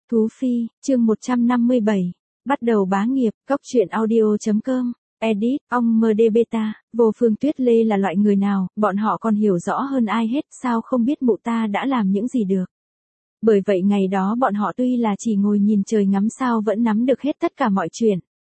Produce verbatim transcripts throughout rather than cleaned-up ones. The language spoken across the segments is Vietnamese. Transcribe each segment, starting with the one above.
Thú Phi, chương một trăm năm mươi bảy. Bắt đầu bá nghiệp, cóc truyện audio chấm com. Edit, ông em đê Beta, Vô Phương Tuyết Lê là loại người nào, bọn họ còn hiểu rõ hơn ai hết, sao không biết mụ ta đã làm những gì được. Bởi vậy ngày đó bọn họ tuy là chỉ ngồi nhìn trời ngắm sao vẫn nắm được hết tất cả mọi chuyện.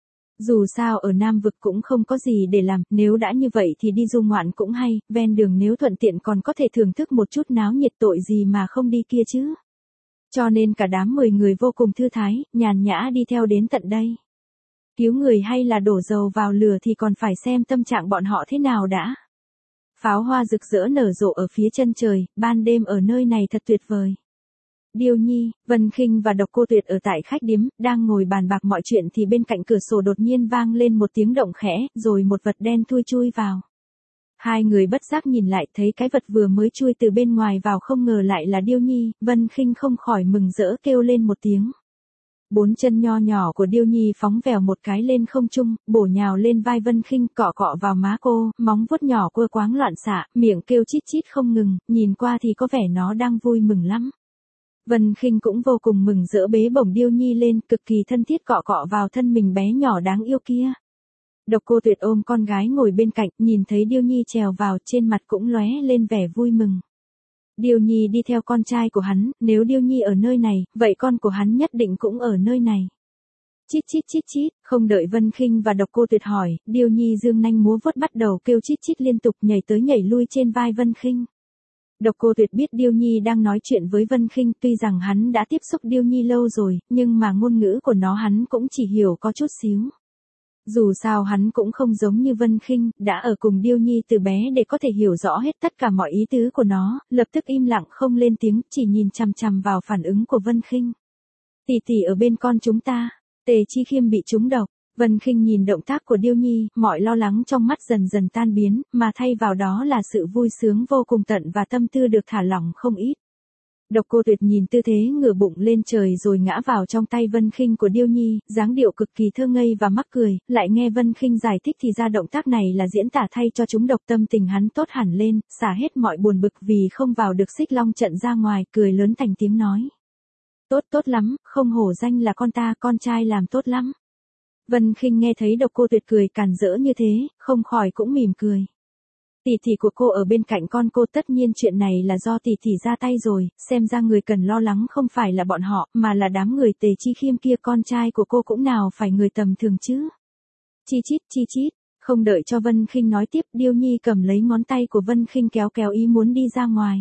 Dù sao ở Nam Vực cũng không có gì để làm, nếu đã như vậy thì đi du ngoạn cũng hay, ven đường nếu thuận tiện còn có thể thưởng thức một chút náo nhiệt, tội gì mà không đi kia chứ. Cho nên cả đám mười người vô cùng thư thái, nhàn nhã đi theo đến tận đây. Cứu người hay là đổ dầu vào lửa thì còn phải xem tâm trạng bọn họ thế nào đã. Pháo hoa rực rỡ nở rộ ở phía chân trời, ban đêm ở nơi này thật tuyệt vời. Điêu Nhi, Vân Khinh và Độc Cô Tuyệt ở tại khách điếm, đang ngồi bàn bạc mọi chuyện thì bên cạnh cửa sổ đột nhiên vang lên một tiếng động khẽ, rồi một vật đen thui chui vào. Hai người bất giác nhìn lại thấy cái vật vừa mới chui từ bên ngoài vào không ngờ lại là Điêu Nhi, Vân Khinh không khỏi mừng rỡ kêu lên một tiếng. Bốn chân nho nhỏ của Điêu Nhi phóng vèo một cái lên không trung, bổ nhào lên vai Vân Khinh, cọ cọ vào má cô, móng vuốt nhỏ quơ quáng loạn xạ, miệng kêu chít chít không ngừng, nhìn qua thì có vẻ nó đang vui mừng lắm. Vân Khinh cũng vô cùng mừng rỡ bế bổng Điêu Nhi lên, cực kỳ thân thiết cọ cọ vào thân mình bé nhỏ đáng yêu kia. Độc Cô Tuyệt ôm con gái ngồi bên cạnh, nhìn thấy Điêu Nhi trèo vào, trên mặt cũng lóe lên vẻ vui mừng. Điêu Nhi đi theo con trai của hắn, nếu Điêu Nhi ở nơi này, vậy con của hắn nhất định cũng ở nơi này. Chít chít chít chít, không đợi Vân Khinh và Độc Cô Tuyệt hỏi, Điêu Nhi dương nanh múa vuốt bắt đầu kêu chít chít liên tục, nhảy tới nhảy lui trên vai Vân Khinh. Độc Cô Tuyệt biết Điêu Nhi đang nói chuyện với Vân Khinh, tuy rằng hắn đã tiếp xúc Điêu Nhi lâu rồi, nhưng mà ngôn ngữ của nó hắn cũng chỉ hiểu có chút xíu. Dù sao hắn cũng không giống như Vân Khinh, đã ở cùng Điêu Nhi từ bé để có thể hiểu rõ hết tất cả mọi ý tứ của nó, lập tức im lặng không lên tiếng, chỉ nhìn chằm chằm vào phản ứng của Vân Khinh. Tỷ tỷ ở bên con chúng ta, Tề Chi Khiêm bị trúng độc. Vân Khinh nhìn động tác của Điêu Nhi, mọi lo lắng trong mắt dần dần tan biến, mà thay vào đó là sự vui sướng vô cùng tận và tâm tư được thả lỏng không ít. Độc Cô Tuyệt nhìn tư thế ngửa bụng lên trời rồi ngã vào trong tay Vân Khinh của Điêu Nhi, dáng điệu cực kỳ thơ ngây và mắc cười, lại nghe Vân Khinh giải thích thì ra động tác này là diễn tả thay cho chúng độc, tâm tình hắn tốt hẳn lên, xả hết mọi buồn bực vì không vào được Xích Long trận ra ngoài, cười lớn thành tiếng nói. Tốt tốt lắm, không hổ danh là con ta, con trai làm tốt lắm. Vân Khinh nghe thấy Độc Cô Tuyệt cười càn rỡ như thế, không khỏi cũng mỉm cười. Tỷ tỷ của cô ở bên cạnh con cô, tất nhiên chuyện này là do tỷ tỷ ra tay rồi, xem ra người cần lo lắng không phải là bọn họ, mà là đám người Tề Chi Khiêm kia, con trai của cô cũng nào phải người tầm thường chứ. Chi chít chi chít, không đợi cho Vân Khinh nói tiếp, Điêu Nhi cầm lấy ngón tay của Vân Khinh kéo kéo ý muốn đi ra ngoài.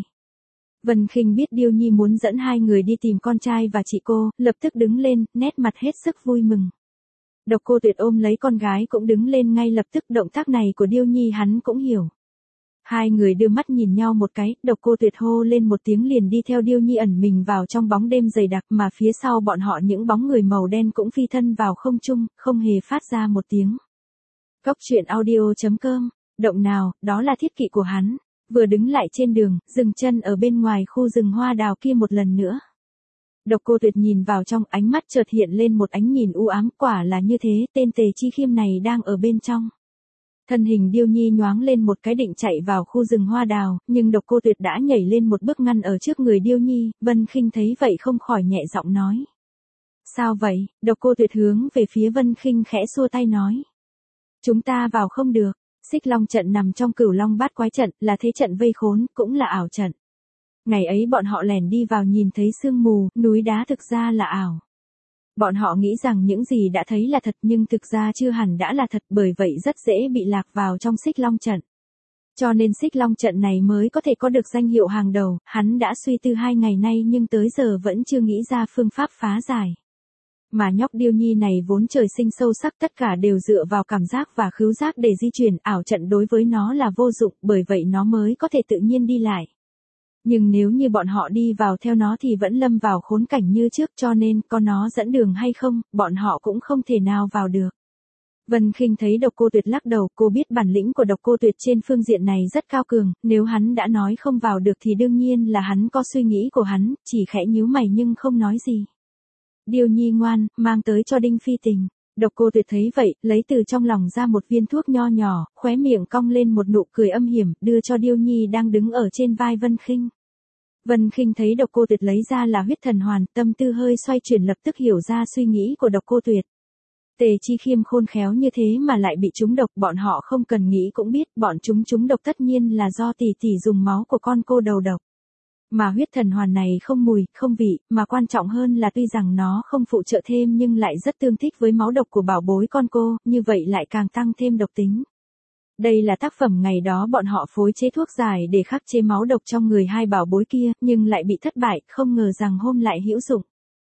Vân Khinh biết Điêu Nhi muốn dẫn hai người đi tìm con trai và chị cô, lập tức đứng lên, nét mặt hết sức vui mừng. Độc Cô Tuyệt ôm lấy con gái cũng đứng lên ngay lập tức, động tác này của Điêu Nhi hắn cũng hiểu. Hai người đưa mắt nhìn nhau một cái, Độc Cô Tuyệt hô lên một tiếng liền đi theo Điêu Nhi ẩn mình vào trong bóng đêm dày đặc, mà phía sau bọn họ những bóng người màu đen cũng phi thân vào không trung, không hề phát ra một tiếng. Cóc truyện audio chấm com, động nào, đó là thiết kỵ của hắn, vừa đứng lại trên đường, dừng chân ở bên ngoài khu rừng hoa đào kia một lần nữa. Độc Cô Tuyệt nhìn vào trong, ánh mắt chợt hiện lên một ánh nhìn u ám, quả là như thế, tên Tề Chi Khiêm này đang ở bên trong. Thân hình Điêu Nhi nhoáng lên một cái định chạy vào khu rừng hoa đào, nhưng Độc Cô Tuyệt đã nhảy lên một bước ngăn ở trước người Điêu Nhi, Vân Khinh thấy vậy không khỏi nhẹ giọng nói. Sao vậy? Độc Cô Tuyệt hướng về phía Vân Khinh khẽ xua tay nói. Chúng ta vào không được, Xích Long trận nằm trong Cửu Long Bát Quái trận, là thế trận vây khốn, cũng là ảo trận. Ngày ấy bọn họ lẻn đi vào nhìn thấy sương mù, núi đá thực ra là ảo. Bọn họ nghĩ rằng những gì đã thấy là thật nhưng thực ra chưa hẳn đã là thật, bởi vậy rất dễ bị lạc vào trong Xích Long trận. Cho nên Xích Long trận này mới có thể có được danh hiệu hàng đầu, hắn đã suy tư hai ngày nay nhưng tới giờ vẫn chưa nghĩ ra phương pháp phá giải. Mà nhóc Điêu Nhi này vốn trời sinh sâu sắc, tất cả đều dựa vào cảm giác và khứu giác để di chuyển, ảo trận đối với nó là vô dụng, bởi vậy nó mới có thể tự nhiên đi lại. Nhưng nếu như bọn họ đi vào theo nó thì vẫn lâm vào khốn cảnh như trước, cho nên có nó dẫn đường hay không, bọn họ cũng không thể nào vào được. Vân Khinh thấy Độc Cô Tuyệt lắc đầu, cô biết bản lĩnh của Độc Cô Tuyệt trên phương diện này rất cao cường, nếu hắn đã nói không vào được thì đương nhiên là hắn có suy nghĩ của hắn, chỉ khẽ nhíu mày nhưng không nói gì. Điêu Nhi ngoan, mang tới cho Đinh Phi Tình. Độc Cô Tuyệt thấy vậy, lấy từ trong lòng ra một viên thuốc nho nhỏ, khóe miệng cong lên một nụ cười âm hiểm, đưa cho Điêu Nhi đang đứng ở trên vai Vân Khinh. Vân Khinh thấy Độc Cô Tuyệt lấy ra là huyết thần hoàn, tâm tư hơi xoay chuyển lập tức hiểu ra suy nghĩ của Độc Cô Tuyệt. Tề Chi Khiêm khôn khéo như thế mà lại bị trúng độc, bọn họ không cần nghĩ cũng biết, bọn chúng trúng độc tất nhiên là do tỷ tỷ dùng máu của con cô đầu độc. Mà huyết thần hoàn này không mùi, không vị, mà quan trọng hơn là tuy rằng nó không phụ trợ thêm nhưng lại rất tương thích với máu độc của bảo bối con cô, như vậy lại càng tăng thêm độc tính. Đây là tác phẩm ngày đó bọn họ phối chế thuốc giải để khắc chế máu độc trong người hai bảo bối kia, nhưng lại bị thất bại, không ngờ rằng hôm lại hữu dụng.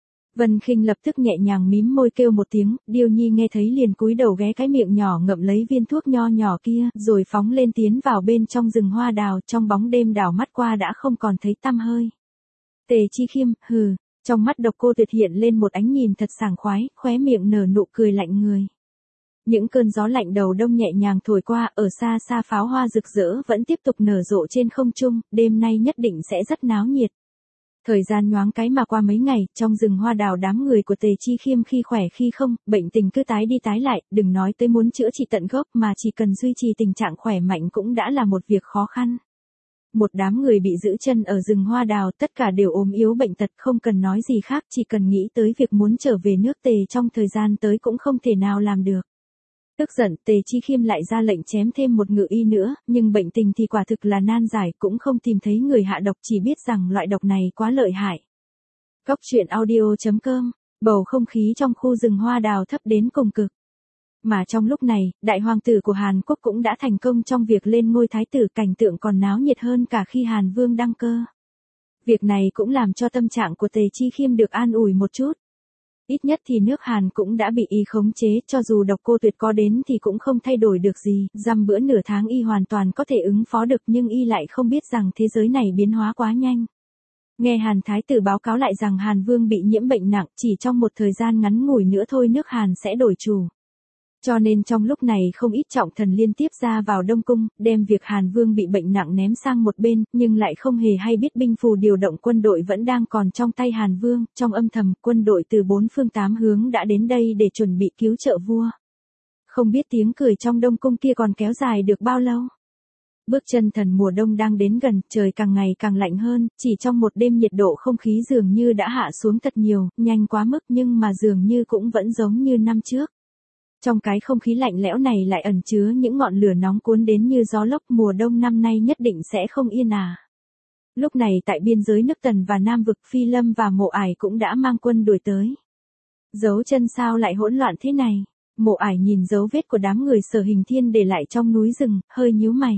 Vân Khinh lập tức nhẹ nhàng mím môi kêu một tiếng, Điêu Nhi nghe thấy liền cúi đầu ghé cái miệng nhỏ ngậm lấy viên thuốc nho nhỏ kia, rồi phóng lên tiến vào bên trong rừng hoa đào, trong bóng đêm đảo mắt qua đã không còn thấy tăm hơi. Tề Chi Khiêm, hừ, trong mắt Độc Cô Tuyệt hiện lên một ánh nhìn thật sảng khoái, khóe miệng nở nụ cười lạnh người. Những cơn gió lạnh đầu đông nhẹ nhàng thổi qua, ở xa xa pháo hoa rực rỡ vẫn tiếp tục nở rộ trên không trung, đêm nay nhất định sẽ rất náo nhiệt. Thời gian nhoáng cái mà qua mấy ngày, trong rừng hoa đào đám người của Tề Chi Khiêm khi khỏe khi không, bệnh tình cứ tái đi tái lại, đừng nói tới muốn chữa trị tận gốc mà chỉ cần duy trì tình trạng khỏe mạnh cũng đã là một việc khó khăn. Một đám người bị giữ chân ở rừng hoa đào, tất cả đều ốm yếu bệnh tật, không cần nói gì khác, chỉ cần nghĩ tới việc muốn trở về nước Tề trong thời gian tới cũng không thể nào làm được. Tức giận, Tề Chi Khiêm lại ra lệnh chém thêm một ngự y nữa, nhưng bệnh tình thì quả thực là nan giải, cũng không tìm thấy người hạ độc, chỉ biết rằng loại độc này quá lợi hại. Góc truyện audio chấm com, bầu không khí trong khu rừng hoa đào thấp đến cùng cực. Mà trong lúc này, đại hoàng tử của Hàn Quốc cũng đã thành công trong việc lên ngôi thái tử, cảnh tượng còn náo nhiệt hơn cả khi Hàn Vương đăng cơ. Việc này cũng làm cho tâm trạng của Tề Chi Khiêm được an ủi một chút. Ít nhất thì nước Hàn cũng đã bị y khống chế, cho dù Độc Cô Tuyệt có đến thì cũng không thay đổi được gì, dăm bữa nửa tháng y hoàn toàn có thể ứng phó được, nhưng y lại không biết rằng thế giới này biến hóa quá nhanh. Nghe Hàn Thái tử báo cáo lại rằng Hàn Vương bị nhiễm bệnh nặng, chỉ trong một thời gian ngắn ngủi nữa thôi nước Hàn sẽ đổi chủ. Cho nên trong lúc này không ít trọng thần liên tiếp ra vào Đông Cung, đem việc Hàn Vương bị bệnh nặng ném sang một bên, nhưng lại không hề hay biết binh phù điều động quân đội vẫn đang còn trong tay Hàn Vương, trong âm thầm quân đội từ bốn phương tám hướng đã đến đây để chuẩn bị cứu trợ vua. Không biết tiếng cười trong Đông Cung kia còn kéo dài được bao lâu. Bước chân thần mùa đông đang đến gần, trời càng ngày càng lạnh hơn, chỉ trong một đêm nhiệt độ không khí dường như đã hạ xuống thật nhiều, nhanh quá mức nhưng mà dường như cũng vẫn giống như năm trước. Trong cái không khí lạnh lẽo này lại ẩn chứa những ngọn lửa nóng cuốn đến như gió lốc, mùa đông năm nay nhất định sẽ không yên ả. Lúc này tại biên giới nước Tần và Nam vực, Phi Lâm và Mộ Ải cũng đã mang quân đuổi tới. Dấu chân sao lại hỗn loạn thế này? Mộ Ải nhìn dấu vết của đám người Sở Hình Thiên để lại trong núi rừng, hơi nhíu mày.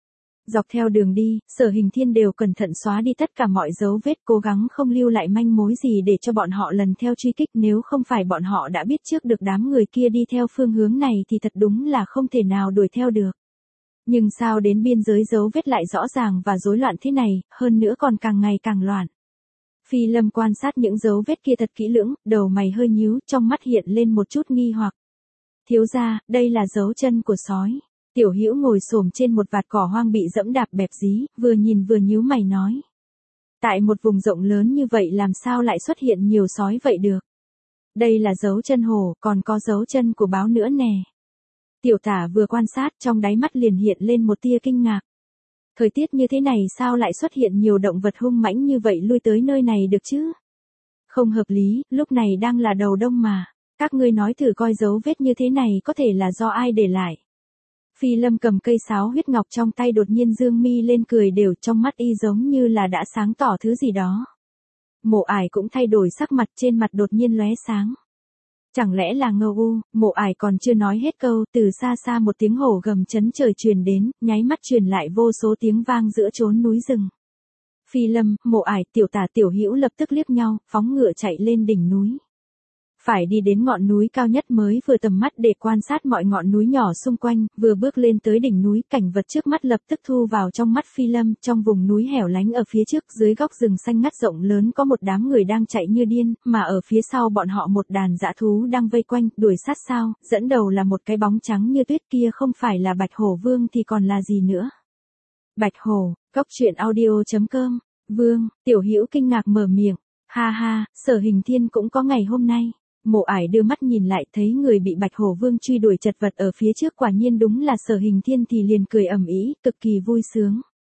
Dọc theo đường đi, Sở Hình Thiên đều cẩn thận xóa đi tất cả mọi dấu vết, cố gắng không lưu lại manh mối gì để cho bọn họ lần theo truy kích, nếu không phải bọn họ đã biết trước được đám người kia đi theo phương hướng này thì thật đúng là không thể nào đuổi theo được. Nhưng sao đến biên giới dấu vết lại rõ ràng và rối loạn thế này, hơn nữa còn càng ngày càng loạn. Phi Lâm quan sát những dấu vết kia thật kỹ lưỡng, đầu mày hơi nhíu, trong mắt hiện lên một chút nghi hoặc. Thiếu gia, đây là dấu chân của sói. Tiểu Hữu ngồi xổm trên một vạt cỏ hoang bị dẫm đạp bẹp dí, vừa nhìn vừa nhíu mày nói. Tại một vùng rộng lớn như vậy làm sao lại xuất hiện nhiều sói vậy được? Đây là dấu chân hổ, còn có dấu chân của báo nữa nè. Tiểu Tả vừa quan sát trong đáy mắt liền hiện lên một tia kinh ngạc. Thời tiết như thế này sao lại xuất hiện nhiều động vật hung mãnh như vậy lui tới nơi này được chứ? Không hợp lý, lúc này đang là đầu đông mà. Các ngươi nói thử coi dấu vết như thế này có thể là do ai để lại. Phi Lâm cầm cây sáo huyết ngọc trong tay đột nhiên dương mi lên cười đều, trong mắt y giống như là đã sáng tỏ thứ gì đó. Mộ Ải cũng thay đổi sắc mặt, trên mặt đột nhiên lóe sáng. Chẳng lẽ là Ngô U? Mộ Ải còn chưa nói hết câu, từ xa xa một tiếng hổ gầm chấn trời truyền đến, nháy mắt truyền lại vô số tiếng vang giữa chốn núi rừng. Phi Lâm, Mộ Ải, Tiểu Tả, Tiểu Hữu lập tức liếc nhau, phóng ngựa chạy lên đỉnh núi. Phải đi đến ngọn núi cao nhất mới vừa tầm mắt để quan sát mọi ngọn núi nhỏ xung quanh, vừa bước lên tới đỉnh núi, cảnh vật trước mắt lập tức thu vào trong mắt Phi Lâm, trong vùng núi hẻo lánh ở phía trước, dưới góc rừng xanh ngắt rộng lớn có một đám người đang chạy như điên, mà ở phía sau bọn họ một đàn dã thú đang vây quanh, đuổi sát sao, dẫn đầu là một cái bóng trắng như tuyết, kia không phải là Bạch Hổ Vương thì còn là gì nữa. Bạch Hổ, góc truyện audio chấm com, Vương, Tiểu Hữu kinh ngạc mở miệng, ha ha, Sở Hình Thiên cũng có ngày hôm nay. Mộ Ải đưa mắt nhìn lại thấy người bị Bạch Hổ Vương truy đuổi chật vật ở phía trước quả nhiên đúng là Sở Hình Thiên thì liền cười ầm ĩ, cực kỳ vui sướng.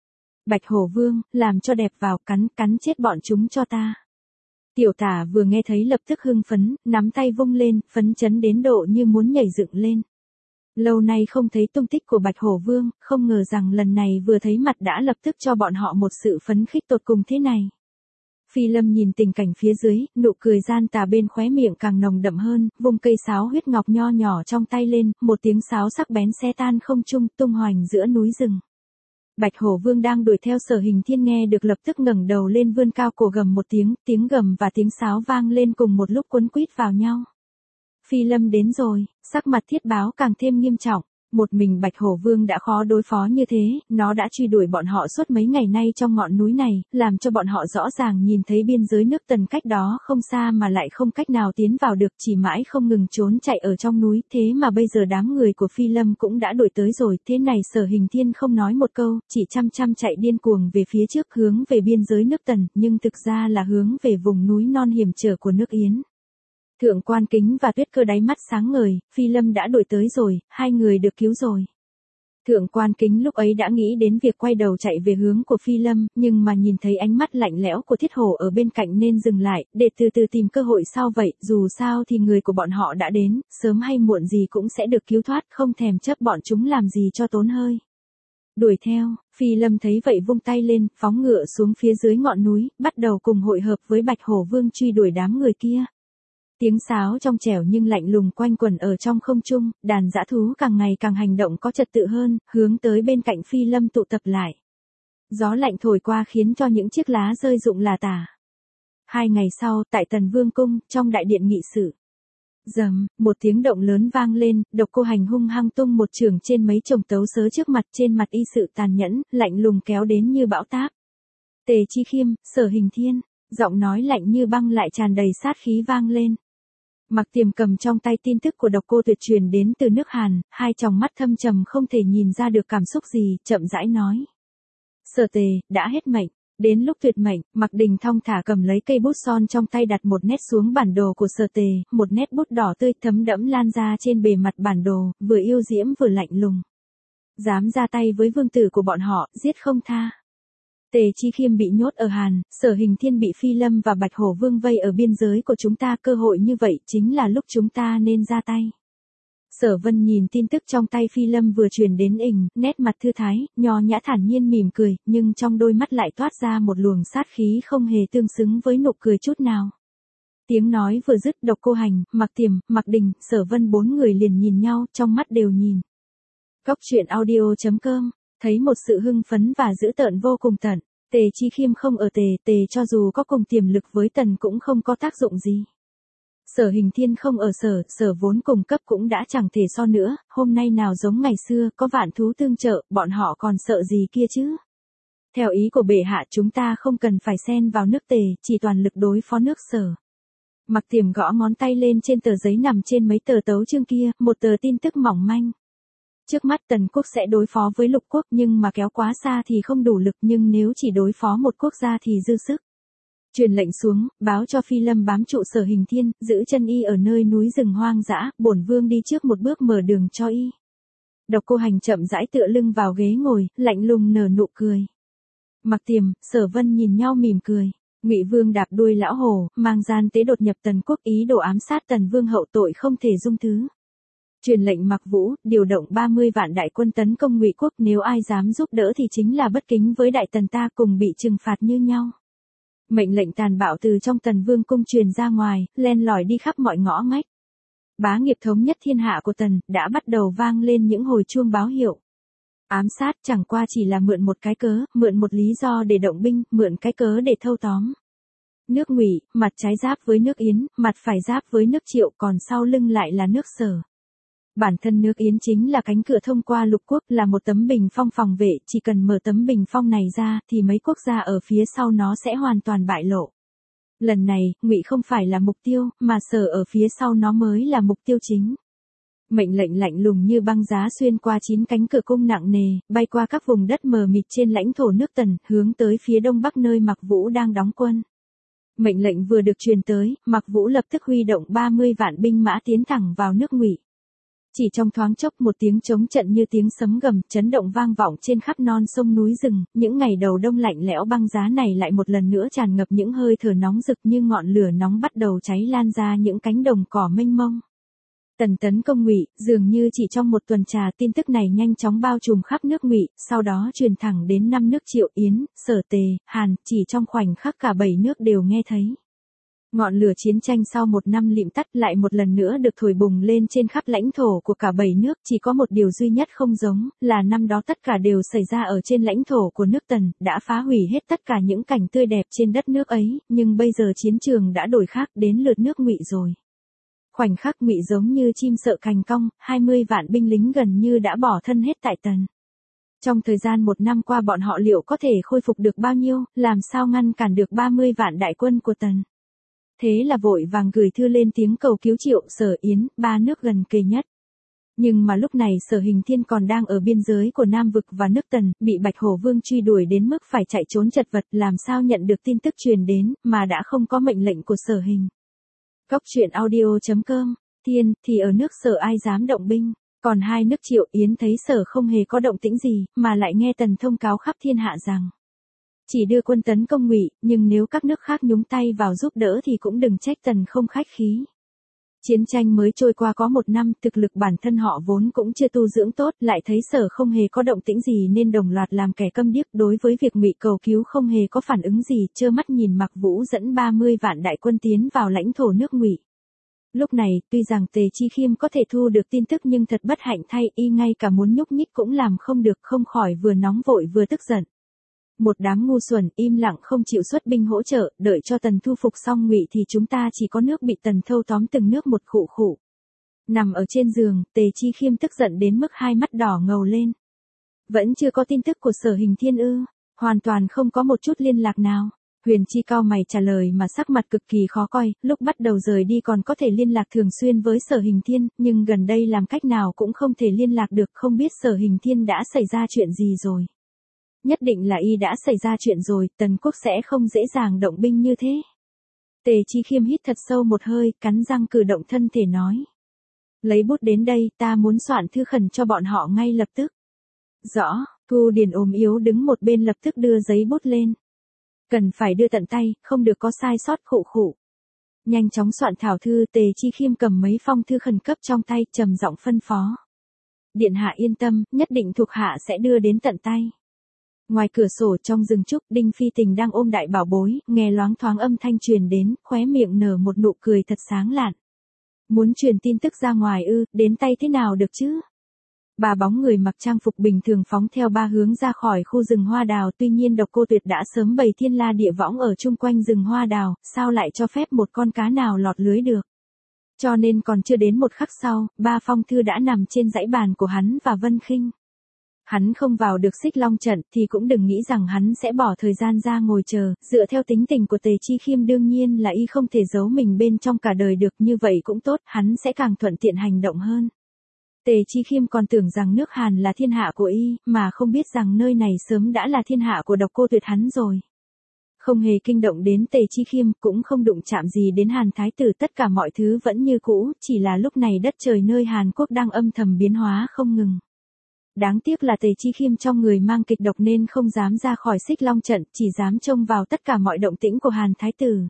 Bạch Hổ Vương, làm cho đẹp vào, cắn, cắn chết bọn chúng cho ta. Tiểu Tả vừa nghe thấy lập tức hưng phấn, nắm tay vung lên, phấn chấn đến độ như muốn nhảy dựng lên. Lâu nay không thấy tung tích của Bạch Hổ Vương, không ngờ rằng lần này vừa thấy mặt đã lập tức cho bọn họ một sự phấn khích tột cùng thế này. Phi Lâm nhìn tình cảnh phía dưới, nụ cười gian tà bên khóe miệng càng nồng đậm hơn, vung cây sáo huyết ngọc nho nhỏ trong tay lên, một tiếng sáo sắc bén xé tan không trung, tung hoành giữa núi rừng. Bạch Hổ Vương đang đuổi theo Sở Hình Thiên nghe được lập tức ngẩng đầu lên vươn cao cổ gầm một tiếng, tiếng gầm và tiếng sáo vang lên cùng một lúc quấn quýt vào nhau. Phi Lâm đến rồi, sắc mặt Thiết Báo càng thêm nghiêm trọng. Một mình Bạch Hổ Vương đã khó đối phó như thế, nó đã truy đuổi bọn họ suốt mấy ngày nay trong ngọn núi này, làm cho bọn họ rõ ràng nhìn thấy biên giới nước Tần cách đó không xa mà lại không cách nào tiến vào được, chỉ mãi không ngừng trốn chạy ở trong núi, thế mà bây giờ đám người của Phi Lâm cũng đã đuổi tới rồi, thế này Sở Hình Thiên không nói một câu, chỉ chăm chăm chạy điên cuồng về phía trước hướng về biên giới nước Tần, nhưng thực ra là hướng về vùng núi non hiểm trở của nước Yến. Thượng Quan Kính và Tuyết Cơ đáy mắt sáng ngời, Phi Lâm đã đuổi tới rồi, hai người được cứu rồi. Thượng Quan Kính lúc ấy đã nghĩ đến việc quay đầu chạy về hướng của Phi Lâm, nhưng mà nhìn thấy ánh mắt lạnh lẽo của Thiết Hổ ở bên cạnh nên dừng lại, để từ từ tìm cơ hội sau vậy, dù sao thì người của bọn họ đã đến, sớm hay muộn gì cũng sẽ được cứu thoát, không thèm chấp bọn chúng làm gì cho tốn hơi. Đuổi theo, Phi Lâm thấy vậy vung tay lên, phóng ngựa xuống phía dưới ngọn núi, bắt đầu cùng hội hợp với Bạch Hổ Vương truy đuổi đám người kia. Tiếng sáo trong trẻo nhưng lạnh lùng quanh quẩn ở trong không trung, đàn dã thú càng ngày càng hành động có trật tự hơn, hướng tới bên cạnh Phi Lâm tụ tập lại. Gió lạnh thổi qua khiến cho những chiếc lá rơi rụng là tả. Hai ngày sau, tại Tần Vương Cung, trong đại điện nghị sự. Rầm, một tiếng động lớn vang lên, Độc Cô Hành hung hăng tung một chưởng trên mấy chồng tấu sớ trước mặt, trên mặt y sự tàn nhẫn, lạnh lùng kéo đến như bão táp. Tề Chi Khiêm, Sở Hình Thiên, giọng nói lạnh như băng lại tràn đầy sát khí vang lên. Mặc Tiềm cầm trong tay tin tức của Độc Cô Tuyệt truyền đến từ nước Hàn, hai tròng mắt thâm trầm không thể nhìn ra được cảm xúc gì, chậm rãi nói. Sở Tề, đã hết mệnh, đến lúc tuyệt mệnh, Mặc Đình thong thả cầm lấy cây bút son trong tay đặt một nét xuống bản đồ của Sở Tề, một nét bút đỏ tươi thấm đẫm lan ra trên bề mặt bản đồ, vừa yêu diễm vừa lạnh lùng. Dám ra tay với vương tử của bọn họ, giết không tha. Tề Chi Khiêm bị nhốt ở Hàn, Sở Hình Thiên bị Phi Lâm và Bạch Hổ Vương vây ở biên giới của chúng ta, cơ hội như vậy chính là lúc chúng ta nên ra tay. Sở Vân nhìn tin tức trong tay Phi Lâm vừa truyền đến ình, nét mặt thư thái, nho nhã thản nhiên mỉm cười, nhưng trong đôi mắt lại toát ra một luồng sát khí không hề tương xứng với nụ cười chút nào. Tiếng nói vừa dứt, Độc Cô Hành, Mặc Tiềm, Mặc Đình, Sở Vân bốn người liền nhìn nhau, trong mắt đều nhìn. Cốc truyện audio chấm com thấy một sự hưng phấn và dữ tợn vô cùng tận, Tề Chi Khiêm không ở Tề, Tề cho dù có cùng tiềm lực với Tần cũng không có tác dụng gì. Sở Hình Thiên không ở Sở, Sở vốn cùng cấp cũng đã chẳng thể so nữa, hôm nay nào giống ngày xưa, có vạn thú tương trợ, bọn họ còn sợ gì kia chứ. Theo ý của bệ hạ chúng ta không cần phải xen vào nước Tề, chỉ toàn lực đối phó nước Sở. Mặc Tiềm gõ ngón tay lên trên tờ giấy nằm trên mấy tờ tấu chương kia, một tờ tin tức mỏng manh. Trước mắt Tần quốc sẽ đối phó với Lục quốc nhưng mà kéo quá xa thì không đủ lực, nhưng nếu chỉ đối phó một quốc gia thì dư sức. Truyền lệnh xuống, báo cho Phi Lâm bám trụ Sở Hình Thiên, giữ chân y ở nơi núi rừng hoang dã, bổn vương đi trước một bước mở đường cho y. Độc Cô Hành chậm rãi tựa lưng vào ghế ngồi, lạnh lùng nở nụ cười. Mặc Tiềm, Sở Vân nhìn nhau mỉm cười. Ngụy Vương đạp đuôi lão hổ, mang gian tế đột nhập Tần quốc, ý đồ ám sát Tần Vương hậu tội không thể dung thứ. Truyền lệnh Mặc Vũ, điều động ba mươi vạn đại quân tấn công Ngụy quốc, nếu ai dám giúp đỡ thì chính là bất kính với đại tần ta, cùng bị trừng phạt như nhau. Mệnh lệnh tàn bạo từ trong Tần Vương cung truyền ra ngoài, len lỏi đi khắp mọi ngõ ngách. Bá nghiệp thống nhất thiên hạ của Tần đã bắt đầu vang lên những hồi chuông báo hiệu. Ám sát chẳng qua chỉ là mượn một cái cớ, mượn một lý do để động binh, mượn cái cớ để thâu tóm. Nước Ngụy, mặt trái giáp với nước Yến, mặt phải giáp với nước Triệu, còn sau lưng lại là nước Sở. Bản thân nước Yến chính là cánh cửa thông qua Lục quốc, là một tấm bình phong phòng vệ, chỉ cần mở tấm bình phong này ra thì mấy quốc gia ở phía sau nó sẽ hoàn toàn bại lộ. Lần này, Ngụy không phải là mục tiêu, mà Sở ở phía sau nó mới là mục tiêu chính. Mệnh lệnh lạnh lùng như băng giá xuyên qua chín cánh cửa cung nặng nề, bay qua các vùng đất mờ mịt trên lãnh thổ nước Tần, hướng tới phía đông bắc nơi Mặc Vũ đang đóng quân. Mệnh lệnh vừa được truyền tới, Mặc Vũ lập tức huy động ba mươi vạn binh mã tiến thẳng vào nước Ngụy. Chỉ trong thoáng chốc một tiếng trống trận như tiếng sấm gầm chấn động vang vọng trên khắp non sông núi rừng, những ngày đầu đông lạnh lẽo băng giá này lại một lần nữa tràn ngập những hơi thở nóng rực như ngọn lửa nóng bắt đầu cháy lan ra những cánh đồng cỏ mênh mông. Tần tấn công Ngụy, dường như chỉ trong một tuần trà tin tức này nhanh chóng bao trùm khắp nước Ngụy, sau đó truyền thẳng đến năm nước Triệu Yến, Sở Tề, Hàn, chỉ trong khoảnh khắc cả bảy nước đều nghe thấy. Ngọn lửa chiến tranh sau một năm lịm tắt lại một lần nữa được thổi bùng lên trên khắp lãnh thổ của cả bảy nước, chỉ có một điều duy nhất không giống, là năm đó tất cả đều xảy ra ở trên lãnh thổ của nước Tần, đã phá hủy hết tất cả những cảnh tươi đẹp trên đất nước ấy, nhưng bây giờ chiến trường đã đổi khác, đến lượt nước Ngụy rồi. Khoảnh khắc Ngụy giống như chim sợ cành cong, hai mươi vạn binh lính gần như đã bỏ thân hết tại Tần. Trong thời gian một năm qua bọn họ liệu có thể khôi phục được bao nhiêu, làm sao ngăn cản được ba mươi vạn đại quân của Tần. Thế là vội vàng gửi thư lên tiếng cầu cứu Triệu, Sở, Yến, ba nước gần kề nhất. Nhưng mà lúc này Sở Hình Thiên còn đang ở biên giới của Nam Vực và nước Tần, bị Bạch Hổ Vương truy đuổi đến mức phải chạy trốn chật vật, làm sao nhận được tin tức truyền đến, mà đã không có mệnh lệnh của Sở Hình. Cốc truyện audio chấm com, Thiên, thì ở nước Sở ai dám động binh, còn hai nước Triệu, Yến thấy Sở không hề có động tĩnh gì, mà lại nghe Tần thông cáo khắp thiên hạ rằng chỉ đưa quân tấn công Ngụy, nhưng nếu các nước khác nhúng tay vào giúp đỡ thì cũng đừng trách Tần không khách khí. Chiến tranh mới trôi qua có một năm, thực lực bản thân họ vốn cũng chưa tu dưỡng tốt, lại thấy Sở không hề có động tĩnh gì nên đồng loạt làm kẻ câm điếc, đối với việc Ngụy cầu cứu không hề có phản ứng gì, trơ mắt nhìn Mạc Vũ dẫn ba mươi vạn đại quân tiến vào lãnh thổ nước Ngụy. Lúc này, tuy rằng Tề Chi Khiêm có thể thu được tin tức nhưng thật bất hạnh thay, y ngay cả muốn nhúc nhích cũng làm không được, không khỏi vừa nóng vội vừa tức giận. Một đám ngu xuẩn, im lặng không chịu xuất binh hỗ trợ, đợi cho Tần thu phục xong Ngụy thì chúng ta chỉ có nước bị Tần thâu tóm từng nước một khụ khụ. Nằm ở trên giường, Tề Chi Khiêm tức giận đến mức hai mắt đỏ ngầu lên. Vẫn chưa có tin tức của Sở Hình Thiên ư? Hoàn toàn không có một chút liên lạc nào. Huyền Chi cau mày trả lời mà sắc mặt cực kỳ khó coi, lúc bắt đầu rời đi còn có thể liên lạc thường xuyên với Sở Hình Thiên, nhưng gần đây làm cách nào cũng không thể liên lạc được, không biết Sở Hình Thiên đã xảy ra chuyện gì rồi. Nhất định là y đã xảy ra chuyện rồi, Tần quốc sẽ không dễ dàng động binh như thế. Tề Chi Khiêm hít thật sâu một hơi, cắn răng cử động thân thể nói. Lấy bút đến đây, ta muốn soạn thư khẩn cho bọn họ ngay lập tức. Rõ, Thu Điền ốm yếu đứng một bên lập tức đưa giấy bút lên. Cần phải đưa tận tay, không được có sai sót khụ khụ. Nhanh chóng soạn thảo thư, Tề Chi Khiêm cầm mấy phong thư khẩn cấp trong tay, trầm giọng phân phó. Điện hạ yên tâm, nhất định thuộc hạ sẽ đưa đến tận tay. Ngoài cửa sổ trong rừng trúc, Đinh Phi Tình đang ôm đại bảo bối, nghe loáng thoáng âm thanh truyền đến, khóe miệng nở một nụ cười thật sáng lạn. Muốn truyền tin tức ra ngoài ư, đến tay thế nào được chứ? Ba bóng người mặc trang phục bình thường phóng theo ba hướng ra khỏi khu rừng hoa đào, tuy nhiên Độc Cô Tuyệt đã sớm bày thiên la địa võng ở chung quanh rừng hoa đào, sao lại cho phép một con cá nào lọt lưới được? Cho nên còn chưa đến một khắc sau, ba phong thư đã nằm trên dãy bàn của hắn và Vân Khinh. Hắn không vào được Xích Long trận thì cũng đừng nghĩ rằng hắn sẽ bỏ thời gian ra ngồi chờ, dựa theo tính tình của Tề Chi Khiêm đương nhiên là y không thể giấu mình bên trong cả đời được, như vậy cũng tốt, hắn sẽ càng thuận tiện hành động hơn. Tề Chi Khiêm còn tưởng rằng nước Hàn là thiên hạ của y, mà không biết rằng nơi này sớm đã là thiên hạ của Độc Cô Tuyệt hắn rồi. Không hề kinh động đến Tề Chi Khiêm, cũng không đụng chạm gì đến Hàn Thái Tử, tất cả mọi thứ vẫn như cũ, chỉ là lúc này đất trời nơi Hàn Quốc đang âm thầm biến hóa không ngừng. Đáng tiếc là Tề Chi Khiêm trong người mang kịch độc nên không dám ra khỏi Xích Long trận, chỉ dám trông vào tất cả mọi động tĩnh của Hàn Thái Tử.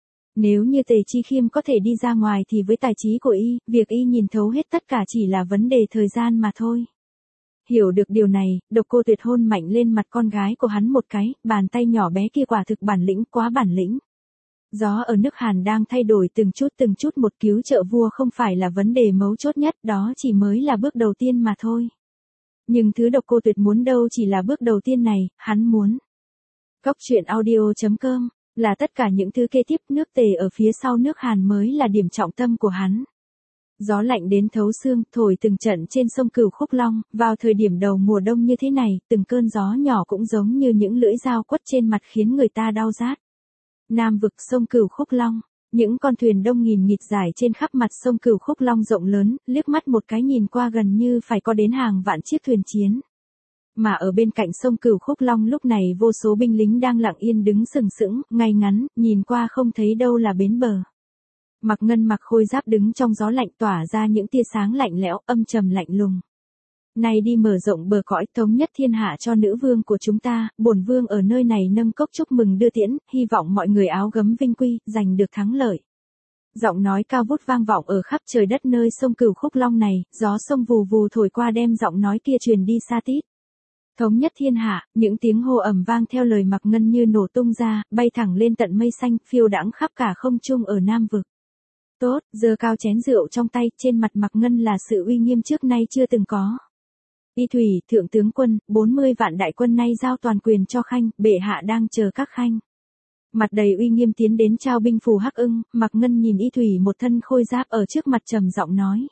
Nếu như Tề Chi Khiêm có thể đi ra ngoài thì với tài trí của y, việc y nhìn thấu hết tất cả chỉ là vấn đề thời gian mà thôi. Hiểu được điều này, Độc Cô Tuyệt hôn mạnh lên mặt con gái của hắn một cái, bàn tay nhỏ bé kia quả thực bản lĩnh, quá bản lĩnh. Gió ở nước Hàn đang thay đổi từng chút từng chút một, cứu trợ vua không phải là vấn đề mấu chốt nhất, đó chỉ mới là bước đầu tiên mà thôi. Nhưng thứ Độc Cô Tuyệt muốn đâu chỉ là bước đầu tiên này, hắn muốn. Cốc truyện audio chấm com là tất cả những thứ kế tiếp, nước Tề ở phía sau nước Hàn mới là điểm trọng tâm của hắn. Gió lạnh đến thấu xương, thổi từng trận trên sông Cửu Khúc Long, vào thời điểm đầu mùa đông như thế này, từng cơn gió nhỏ cũng giống như những lưỡi dao quất trên mặt khiến người ta đau rát. Nam vực sông Cửu Khúc Long, những con thuyền đông nghìn nghịt dài trên khắp mặt sông Cửu Khúc Long rộng lớn, liếc mắt một cái nhìn qua gần như phải có đến hàng vạn chiếc thuyền chiến. Mà ở bên cạnh sông Cửu Khúc Long lúc này vô số binh lính đang lặng yên đứng sừng sững, ngay ngắn, nhìn qua không thấy đâu là bến bờ. Mạc Ngân mặc khôi giáp đứng trong gió lạnh tỏa ra những tia sáng lạnh lẽo, âm trầm lạnh lùng. Này đi mở rộng bờ cõi thống nhất thiên hạ cho nữ vương của chúng ta, bổn vương ở nơi này nâng cốc chúc mừng đưa tiễn, hy vọng mọi người áo gấm vinh quy, giành được thắng lợi. Giọng nói cao vút vang vọng ở khắp trời đất nơi sông Cửu Khúc Long này, gió sông vù vù thổi qua đem giọng nói kia truyền đi xa tít. Thống nhất thiên hạ, những tiếng hô ầm vang theo lời Mạc Ngân như nổ tung ra, bay thẳng lên tận mây xanh, phiêu đãng khắp cả không trung ở Nam vực. Tốt, giơ cao chén rượu trong tay, trên mặt Mạc Ngân là sự uy nghiêm trước nay chưa từng có. Y Thủy, thượng tướng quân, bốn mươi vạn đại quân nay giao toàn quyền cho khanh, bệ hạ đang chờ các khanh. Mặt đầy uy nghiêm tiến đến trao binh phù hắc ưng, Mạc Ngân nhìn Y Thủy một thân khôi giáp ở trước mặt trầm giọng nói.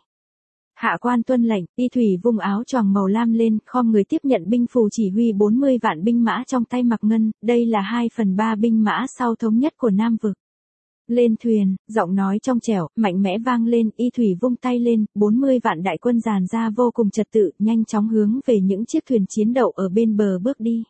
Hạ quan tuân lệnh, Y Thủy vung áo choàng màu lam lên, khom người tiếp nhận binh phù chỉ huy bốn mươi vạn binh mã trong tay Mạc Ngân, đây là hai phần ba binh mã sau thống nhất của Nam vực. Lên thuyền, giọng nói trong trẻo, mạnh mẽ vang lên, Y Thủy vung tay lên, bốn mươi vạn đại quân dàn ra vô cùng trật tự, nhanh chóng hướng về những chiếc thuyền chiến đậu ở bên bờ bước đi.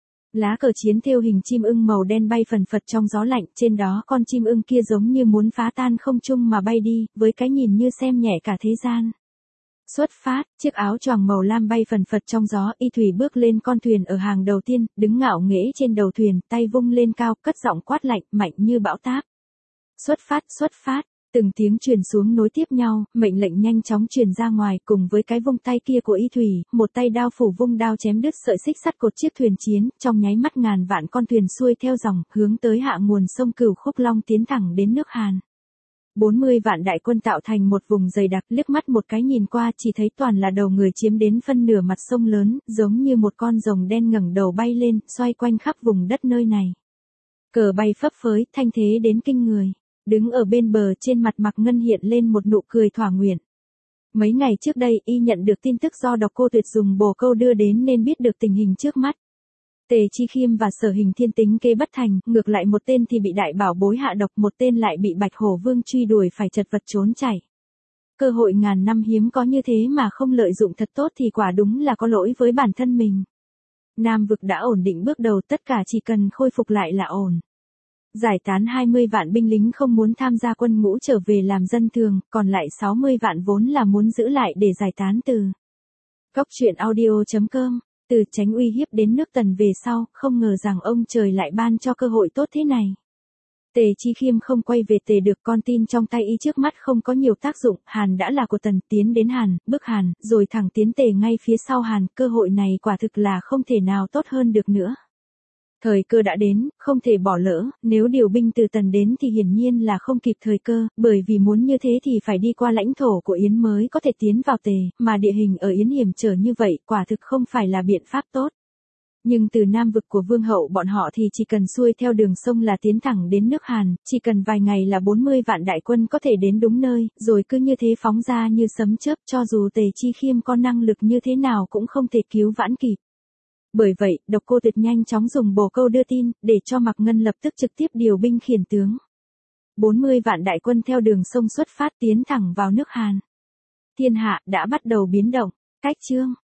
Lá cờ chiến thêu hình chim ưng màu đen bay phần phật trong gió lạnh, trên đó con chim ưng kia giống như muốn phá tan không trung mà bay đi, với cái nhìn như xem nhẹ cả thế gian. Xuất phát, chiếc áo choàng màu lam bay phần phật trong gió, Y Thủy bước lên con thuyền ở hàng đầu tiên, đứng ngạo nghễ trên đầu thuyền, tay vung lên cao, cất giọng quát lạnh, mạnh như bão táp. Xuất phát, xuất phát, từng tiếng truyền xuống nối tiếp nhau, mệnh lệnh nhanh chóng truyền ra ngoài, cùng với cái vung tay kia của Y Thủy, một tay đao phủ vung đao chém đứt sợi xích sắt cột chiếc thuyền chiến, trong nháy mắt ngàn vạn con thuyền xuôi theo dòng, hướng tới hạ nguồn sông Cửu Khúc Long tiến thẳng đến nước Hàn. bốn mươi vạn đại quân tạo thành một vùng dày đặc, liếc mắt một cái nhìn qua chỉ thấy toàn là đầu người chiếm đến phân nửa mặt sông lớn, giống như một con rồng đen ngẩng đầu bay lên, xoay quanh khắp vùng đất nơi này. Cờ bay phấp phới, thanh thế đến kinh người. Đứng ở bên bờ, trên mặt Mạc Ngân hiện lên một nụ cười thỏa nguyện. Mấy ngày trước đây, y nhận được tin tức do Độc Cô Tuyệt dùng bồ câu đưa đến nên biết được tình hình trước mắt. Tề Chi Khiêm và Sở Hình Thiên tính kế bất thành, ngược lại một tên thì bị đại bảo bối hạ độc, một tên lại bị Bạch Hổ Vương truy đuổi phải chật vật trốn chạy. Cơ hội ngàn năm hiếm có như thế mà không lợi dụng thật tốt thì quả đúng là có lỗi với bản thân mình. Nam vực đã ổn định bước đầu, tất cả chỉ cần khôi phục lại là ổn. Giải tán hai mươi vạn binh lính không muốn tham gia quân ngũ trở về làm dân thường, còn lại sáu mươi vạn vốn là muốn giữ lại để giải tán từ. Góc truyện audio chấm com, từ tránh uy hiếp đến nước Tần về sau, không ngờ rằng ông trời lại ban cho cơ hội tốt thế này. Tề Chi Khiêm không quay về Tề được, con tin trong tay y trước mắt không có nhiều tác dụng, Hàn đã là của Tần, tiến đến Hàn, bức Hàn, rồi thẳng tiến Tề ngay phía sau Hàn, cơ hội này quả thực là không thể nào tốt hơn được nữa. Thời cơ đã đến, không thể bỏ lỡ, nếu điều binh từ Tần đến thì hiển nhiên là không kịp thời cơ, bởi vì muốn như thế thì phải đi qua lãnh thổ của Yến mới có thể tiến vào Tề, mà địa hình ở Yến hiểm trở như vậy, quả thực không phải là biện pháp tốt. Nhưng từ Nam vực của Vương hậu bọn họ thì chỉ cần xuôi theo đường sông là tiến thẳng đến nước Hàn, chỉ cần vài ngày là bốn mươi vạn đại quân có thể đến đúng nơi, rồi cứ như thế phóng ra như sấm chớp, cho dù Tề Chi Khiêm có năng lực như thế nào cũng không thể cứu vãn kịp. Bởi vậy, Độc Cô Tuyệt nhanh chóng dùng bồ câu đưa tin, để cho Mạc Ngân lập tức trực tiếp điều binh khiển tướng. bốn mươi vạn đại quân theo đường sông xuất phát tiến thẳng vào nước Hàn. Thiên hạ đã bắt đầu biến động. Cách chương